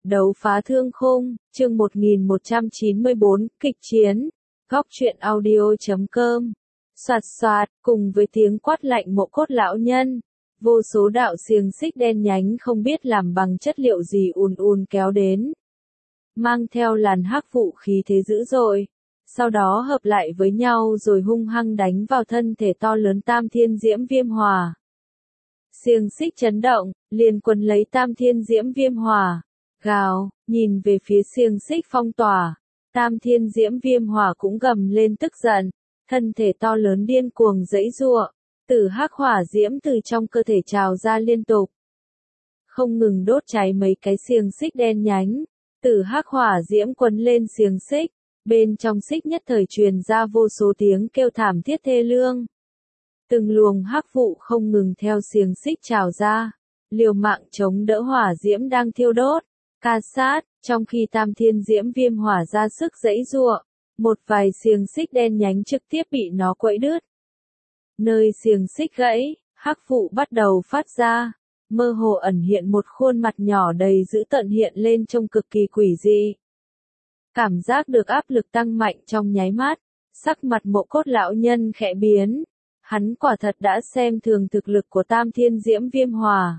Đấu phá thương khung, chương 1194, kịch chiến. Góc truyện audio.com. Soạt soạt, cùng với tiếng quát lạnh mộ cốt lão nhân, vô số đạo xiềng xích đen nhánh không biết làm bằng chất liệu gì ùn ùn kéo đến, mang theo làn hắc vụ khí thế dữ dội, sau đó hợp lại với nhau rồi hung hăng đánh vào thân thể to lớn Tam Thiên Diễm Viêm Hỏa. Xiềng xích chấn động, liền quấn lấy Tam Thiên Diễm Viêm Hỏa. Gào, nhìn về phía xiềng xích phong tỏa, Tam Thiên Diễm Viêm Hỏa cũng gầm lên tức giận, thân thể to lớn điên cuồng giãy giụa, tử hắc hỏa diễm từ trong cơ thể trào ra liên tục, không ngừng đốt cháy mấy cái xiềng xích đen nhánh. Tử hắc hỏa diễm quấn lên xiềng xích, bên trong xích nhất thời truyền ra vô số tiếng kêu thảm thiết thê lương. Từng luồng hắc vụ không ngừng theo xiềng xích trào ra, liều mạng chống đỡ hỏa diễm đang thiêu đốt. Ca sát, trong khi Tam Thiên Diễm Viêm Hỏa ra sức giãy giụa, một vài xiềng xích đen nhánh trực tiếp bị nó quẫy đứt. Nơi xiềng xích gãy, hắc vụ bắt đầu phát ra, mơ hồ ẩn hiện một khuôn mặt nhỏ đầy dữ tợn hiện lên trông cực kỳ quỷ dị. Cảm giác được áp lực tăng mạnh trong nháy mắt, sắc mặt mộ cốt lão nhân khẽ biến, hắn quả thật đã xem thường thực lực của Tam Thiên Diễm Viêm Hỏa.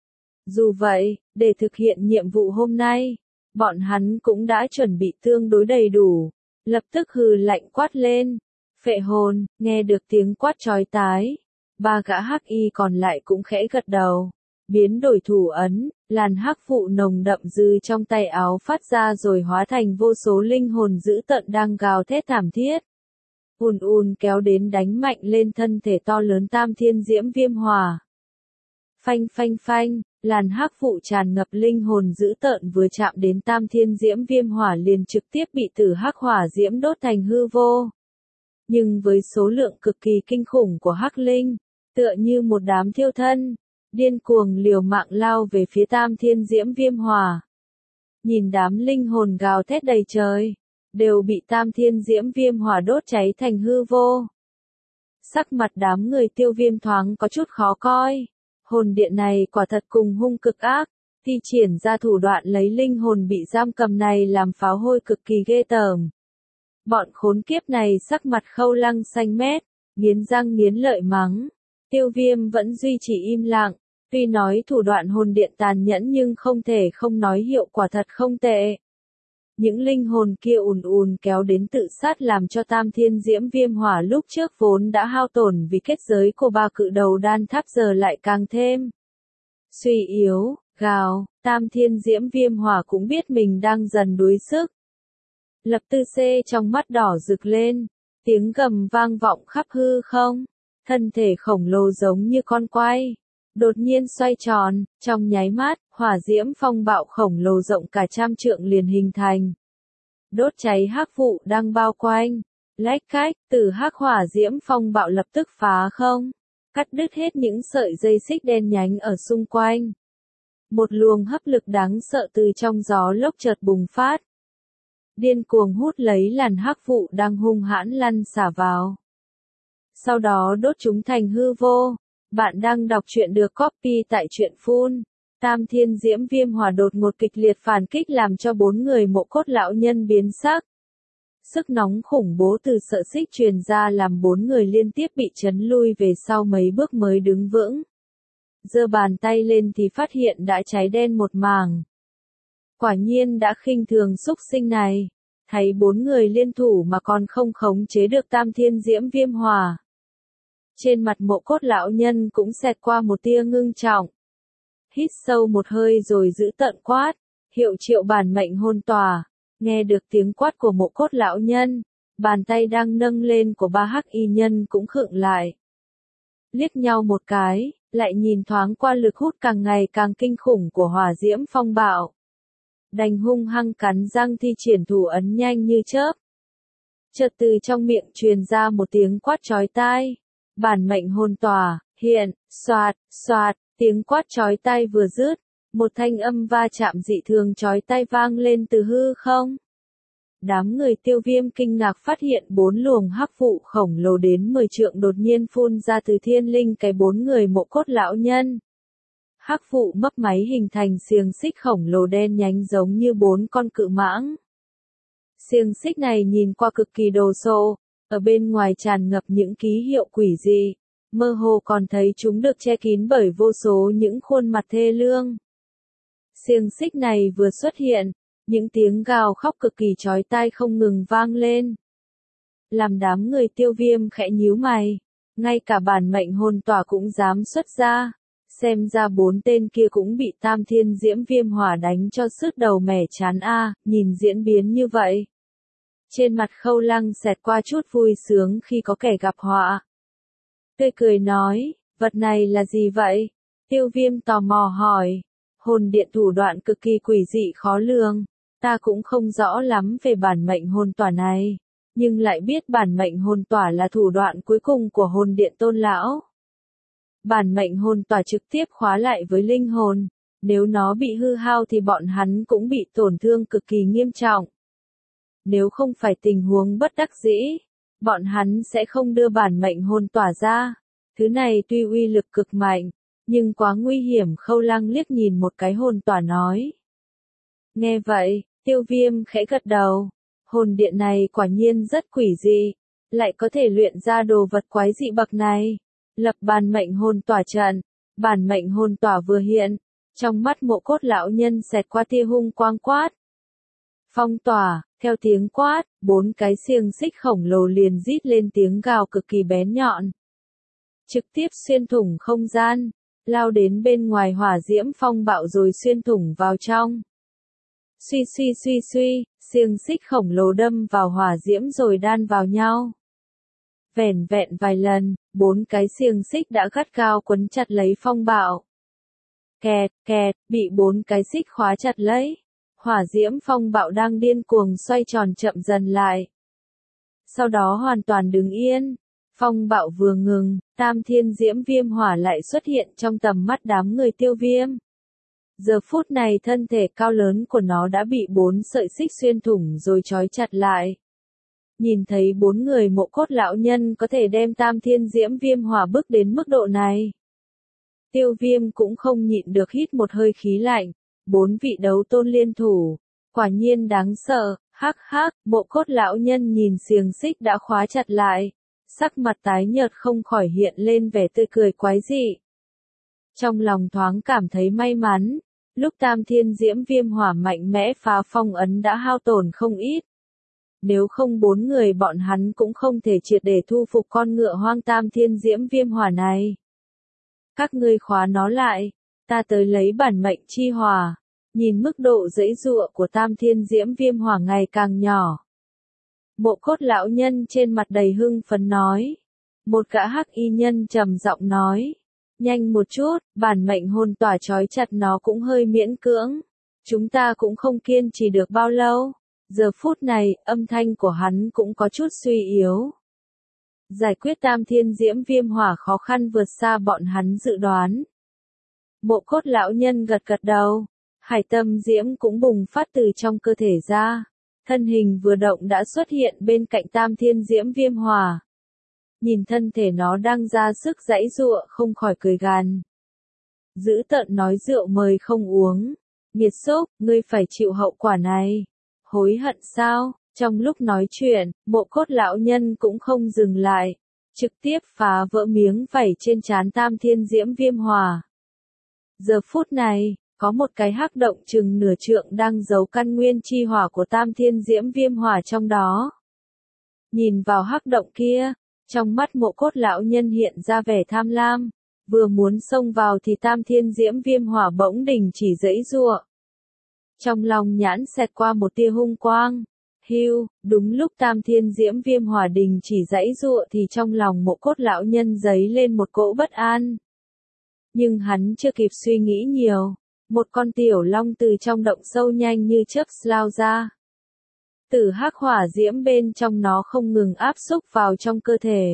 Dù vậy, để thực hiện nhiệm vụ hôm nay, bọn hắn cũng đã chuẩn bị tương đối đầy đủ, lập tức hừ lạnh quát lên. Phệ hồn, nghe được tiếng quát chói tai, ba gã hắc y còn lại cũng khẽ gật đầu, biến đổi thủ ấn, làn hắc vụ nồng đậm dư trong tay áo phát ra rồi hóa thành vô số linh hồn dữ tợn đang gào thét thảm thiết. Ùn ùn kéo đến đánh mạnh lên thân thể to lớn Tam Thiên Diễm Viêm Hỏa. Phanh phanh phanh, làn hắc vụ tràn ngập linh hồn dữ tợn vừa chạm đến Tam Thiên Diễm Viêm Hỏa liền trực tiếp bị tử hắc hỏa diễm đốt thành hư vô. Nhưng với số lượng cực kỳ kinh khủng của hắc linh, tựa như một đám thiêu thân, điên cuồng liều mạng lao về phía Tam Thiên Diễm Viêm Hỏa. Nhìn đám linh hồn gào thét đầy trời, đều bị Tam Thiên Diễm Viêm Hỏa đốt cháy thành hư vô. Sắc mặt đám người Tiêu Viêm thoáng có chút khó coi. Hồn điện này quả thật cùng hung cực ác, thi triển ra thủ đoạn lấy linh hồn bị giam cầm này làm pháo hôi cực kỳ ghê tởm. Bọn khốn kiếp này sắc mặt khâu lăng xanh mét, nghiến răng nghiến lợi mắng. Tiêu Viêm vẫn duy trì im lặng, tuy nói thủ đoạn hồn điện tàn nhẫn nhưng không thể không nói hiệu quả thật không tệ. Những linh hồn kia ùn ùn kéo đến tự sát làm cho Tam Thiên Diễm Viêm Hỏa lúc trước vốn đã hao tổn vì kết giới của ba cự đầu đan tháp giờ lại càng thêm suy yếu, gào, Tam Thiên Diễm Viêm Hỏa cũng biết mình đang dần đuối sức. Lập Tư Xê trong mắt đỏ rực lên, tiếng gầm vang vọng khắp hư không, thân thể khổng lồ giống như con quay, đột nhiên xoay tròn, trong nháy mắt, hỏa diễm phong bạo khổng lồ rộng cả 100 trượng liền hình thành. Đốt cháy hắc vụ đang bao quanh, lách cách, từ hắc hỏa diễm phong bạo lập tức phá không, cắt đứt hết những sợi dây xích đen nhánh ở xung quanh. Một luồng hấp lực đáng sợ từ trong gió lốc chợt bùng phát, điên cuồng hút lấy làn hắc vụ đang hung hãn lăn xả vào. Sau đó đốt chúng thành hư vô. Bạn đang đọc truyện được copy tại truyện Phun. Tam Thiên Diễm Viêm Hỏa đột ngột kịch liệt phản kích làm cho 4 người mộ cốt lão nhân biến sắc. Sức nóng khủng bố từ sợi xích truyền ra làm 4 người liên tiếp bị chấn lui về sau mấy bước mới đứng vững. Giơ bàn tay lên thì phát hiện đã cháy đen một mảng. Quả nhiên đã khinh thường xúc sinh này. Thấy 4 người liên thủ mà còn không khống chế được Tam Thiên Diễm Viêm Hỏa. Trên mặt mộ cốt lão nhân cũng xẹt qua một tia ngưng trọng. Hít sâu một hơi rồi giữ tợn quát, hiệu triệu bản mệnh hôn tỏa. Nghe được tiếng quát của mộ cốt lão nhân, bàn tay đang nâng lên của ba hắc y nhân cũng khựng lại. Liếc nhau một cái, lại nhìn thoáng qua lực hút càng ngày càng kinh khủng của hỏa diễm phong bạo. Đành hung hăng cắn răng thi triển thủ ấn nhanh như chớp. Chợt từ trong miệng truyền ra một tiếng quát chói tai. Bản mệnh hồn tỏa, hiện, xoạt, xoạt, tiếng quát chói tai vừa dứt, một thanh âm va chạm dị thường chói tai vang lên từ hư không. Đám người Tiêu Viêm kinh ngạc phát hiện 4 luồng hắc vụ khổng lồ đến 10 trượng đột nhiên phun ra từ thiên linh cái 4 người mộ cốt lão nhân. hắc vụ mấp máy hình thành xiềng xích khổng lồ đen nhánh giống như 4 con cự mãng. Xiềng xích này nhìn qua cực kỳ đồ sộ, ở bên ngoài tràn ngập những ký hiệu quỷ dị, mơ hồ còn thấy chúng được che kín bởi vô số những khuôn mặt thê lương. Xiềng xích này vừa xuất hiện, những tiếng gào khóc cực kỳ chói tai không ngừng vang lên. Làm đám người Tiêu Viêm khẽ nhíu mày, ngay cả bản mệnh hồn tỏa cũng dám xuất ra, xem ra 4 tên kia cũng bị Tam Thiên Diễm Viêm Hỏa đánh cho sứt đầu mẻ chán a. Nhìn diễn biến như vậy. Trên mặt Khâu Lăng xẹt qua chút vui sướng khi có kẻ gặp họa. Tươi cười nói, vật này là gì vậy? Tiêu Viêm tò mò hỏi. Hồn điện thủ đoạn cực kỳ quỷ dị khó lường, ta cũng không rõ lắm về bản mệnh hồn tỏa này, nhưng lại biết bản mệnh hồn tỏa là thủ đoạn cuối cùng của hồn điện Tôn lão. Bản mệnh hồn tỏa trực tiếp khóa lại với linh hồn, nếu nó bị hư hao thì bọn hắn cũng bị tổn thương cực kỳ nghiêm trọng. Nếu không phải tình huống bất đắc dĩ, bọn hắn sẽ không đưa bản mệnh hồn tỏa ra. Thứ này tuy uy lực cực mạnh, nhưng quá nguy hiểm. Khâu Lăng liếc nhìn một cái hồn tỏa nói. Nghe vậy, Tiêu Viêm khẽ gật đầu. Hồn điện này quả nhiên rất quỷ dị, lại có thể luyện ra đồ vật quái dị bậc này. Lập bản mệnh hồn tỏa trận, bản mệnh hồn tỏa vừa hiện, trong mắt Mộ Cốt lão nhân xẹt qua tia hung quang quát. Phong tỏa, theo tiếng quát, 4 cái xiềng xích khổng lồ liền rít lên tiếng gào cực kỳ bén nhọn. Trực tiếp xuyên thủng không gian, lao đến bên ngoài hỏa diễm phong bạo rồi xuyên thủng vào trong. Suy suy suy suy, xiềng xích khổng lồ đâm vào hỏa diễm rồi đan vào nhau. Vẻn vẹn vài lần, 4 cái xiềng xích đã gắt gao quấn chặt lấy phong bạo. Kẹt, kẹt, bị 4 cái xích khóa chặt lấy. Hỏa diễm phong bạo đang điên cuồng xoay tròn chậm dần lại. Sau đó hoàn toàn đứng yên. Phong bạo vừa ngừng, Tam Thiên Diễm Viêm Hỏa lại xuất hiện trong tầm mắt đám người Tiêu Viêm. Giờ phút này thân thể cao lớn của nó đã bị 4 sợi xích xuyên thủng rồi trói chặt lại. Nhìn thấy 4 người Mộ Cốt lão nhân có thể đem Tam Thiên Diễm Viêm Hỏa bước đến mức độ này. Tiêu Viêm cũng không nhịn được hít một hơi khí lạnh. 4 vị đấu tôn liên thủ, quả nhiên đáng sợ. Hắc hắc, Mộ Cốt lão nhân nhìn xiềng xích đã khóa chặt lại, sắc mặt tái nhợt không khỏi hiện lên vẻ tươi cười quái dị. Trong lòng thoáng cảm thấy may mắn, lúc Tam Thiên Diễm Viêm Hỏa mạnh mẽ phá phong ấn đã hao tổn không ít. Nếu không 4 người bọn hắn cũng không thể triệt để thu phục con ngựa hoang Tam Thiên Diễm Viêm Hỏa này. Các ngươi khóa nó lại, ta tới lấy bản mệnh chi hỏa. Nhìn mức độ giãy giụa của Tam Thiên Diễm Viêm Hỏa ngày càng nhỏ. Mộ Cốt lão nhân trên mặt đầy hưng phấn nói. Một gã hắc y nhân trầm giọng nói. Nhanh một chút, bản mệnh hồn tỏa trói chặt nó cũng hơi miễn cưỡng. Chúng ta cũng không kiên trì được bao lâu. Giờ phút này, âm thanh của hắn cũng có chút suy yếu. Giải quyết Tam Thiên Diễm Viêm Hỏa khó khăn vượt xa bọn hắn dự đoán. Mộ Cốt lão nhân gật gật đầu. Hải tâm diễm cũng bùng phát từ trong cơ thể ra. Thân hình vừa động đã xuất hiện bên cạnh Tam Thiên Diễm Viêm Hỏa. Nhìn thân thể nó đang ra sức giãy giụa không khỏi cười gằn. Dữ tợn nói rượu mời không uống. Nghiệt xúc, ngươi phải chịu hậu quả này. Hối hận sao? Trong lúc nói chuyện, Mộ Cốt lão nhân cũng không dừng lại. Trực tiếp phá vỡ miếng vảy trên trán Tam Thiên Diễm Viêm Hỏa. Giờ phút này, có một cái hắc động chừng nửa trượng đang giấu căn nguyên chi hỏa của Tam Thiên Diễm Viêm Hỏa trong đó. Nhìn vào hắc động kia, trong mắt Mộ Cốt lão nhân hiện ra vẻ tham lam, vừa muốn xông vào thì Tam Thiên Diễm Viêm Hỏa bỗng đình chỉ giãy giụa. Trong lòng nhãn xẹt qua một tia hung quang. Hưu, đúng lúc Tam Thiên Diễm Viêm Hỏa đình chỉ giãy giụa thì trong lòng Mộ Cốt lão nhân dấy lên một cỗ bất an. Nhưng hắn chưa kịp suy nghĩ nhiều. Một con tiểu long từ trong động sâu nhanh như chớp lao ra. Tử hắc hỏa diễm bên trong nó không ngừng áp xúc vào trong cơ thể.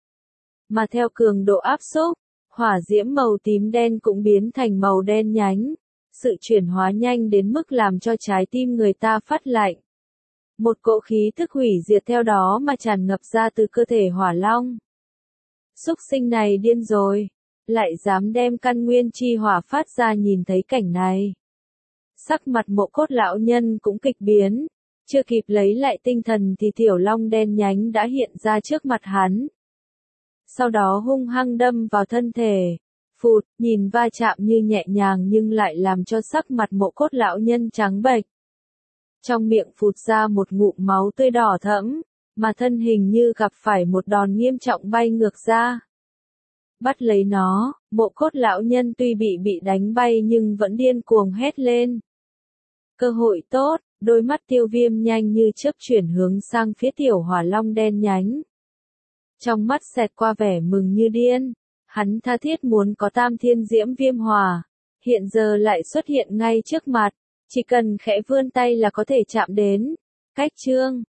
Mà theo cường độ áp xúc, hỏa diễm màu tím đen cũng biến thành màu đen nhánh. Sự chuyển hóa nhanh đến mức làm cho trái tim người ta phát lạnh. Một cỗ khí tức hủy diệt theo đó mà tràn ngập ra từ cơ thể hỏa long. Súc sinh này điên rồi. lại dám đem căn nguyên chi hỏa phát ra nhìn thấy cảnh này. Sắc mặt Mộ Cốt lão nhân cũng kịch biến, chưa kịp lấy lại tinh thần thì tiểu long đen nhánh đã hiện ra trước mặt hắn. Sau đó hung hăng đâm vào thân thể. Phụt, nhìn va chạm như nhẹ nhàng nhưng lại làm cho sắc mặt Mộ Cốt lão nhân trắng bệch. Trong miệng phụt ra một ngụm máu tươi đỏ thẫm, mà thân hình như gặp phải một đòn nghiêm trọng bay ngược ra. Bắt lấy nó, Mộ Cốt lão nhân tuy bị đánh bay nhưng vẫn điên cuồng hét lên. Cơ hội tốt, đôi mắt Tiêu Viêm nhanh như chớp chuyển hướng sang phía tiểu hỏa long đen nhánh. Trong mắt xẹt qua vẻ mừng như điên, hắn tha thiết muốn có tam thiên diễm viêm hỏa, hiện giờ lại xuất hiện ngay trước mặt, chỉ cần khẽ vươn tay là có thể chạm đến. Cách chương